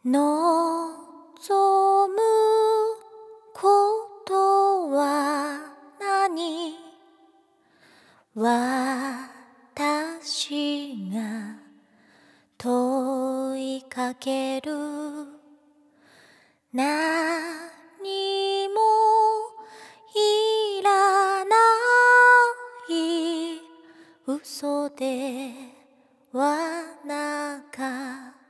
望むことは何？私が問いかける。何もいらない嘘ではなかった。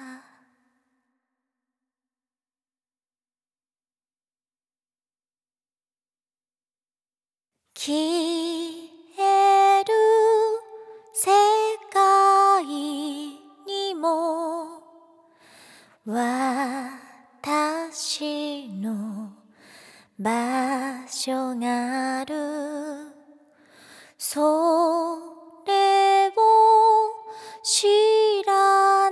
消える世界にも私の場所がある。それを知ら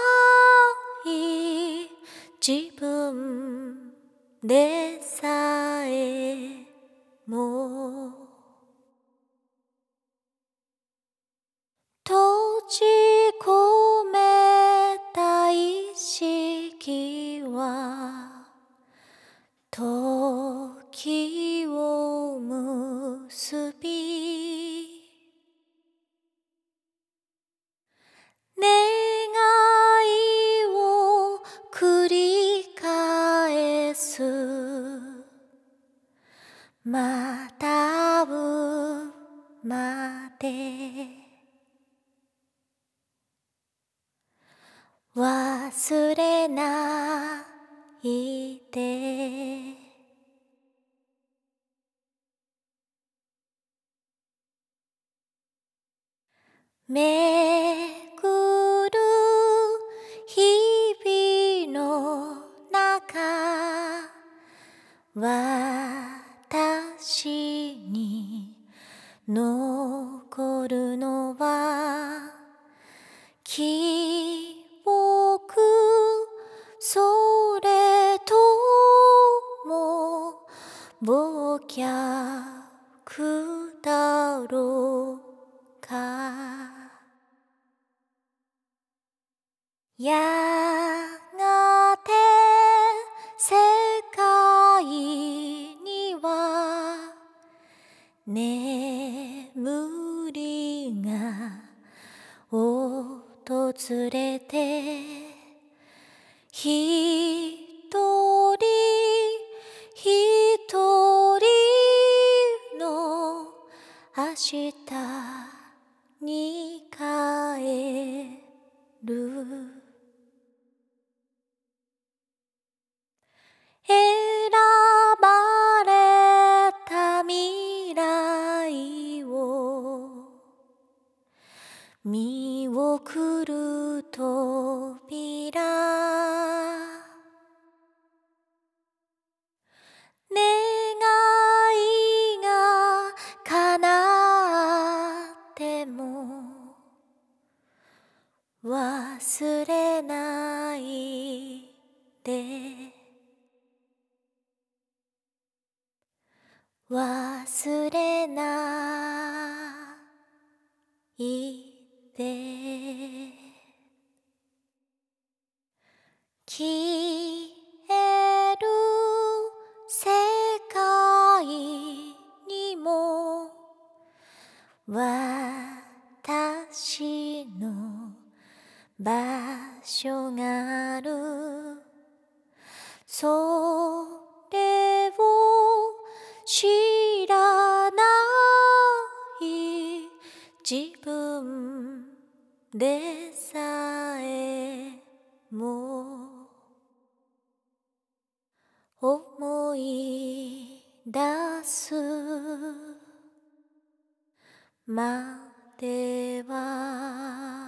ない自分でさえも閉じ込めた意識は時を結び、願いを繰り返す。また会うまで忘れないで。めぐる日々の中、私に残るのは記憶、それとも忘却だろうか。やがて世界には眠りが訪れて、一人一人の明日に帰る。選ばれた未来を見送る扉、願いが叶っても忘れないで。忘れないで。消える世界にも私の場所がある。それを知らない自分でさえも思い出すまでは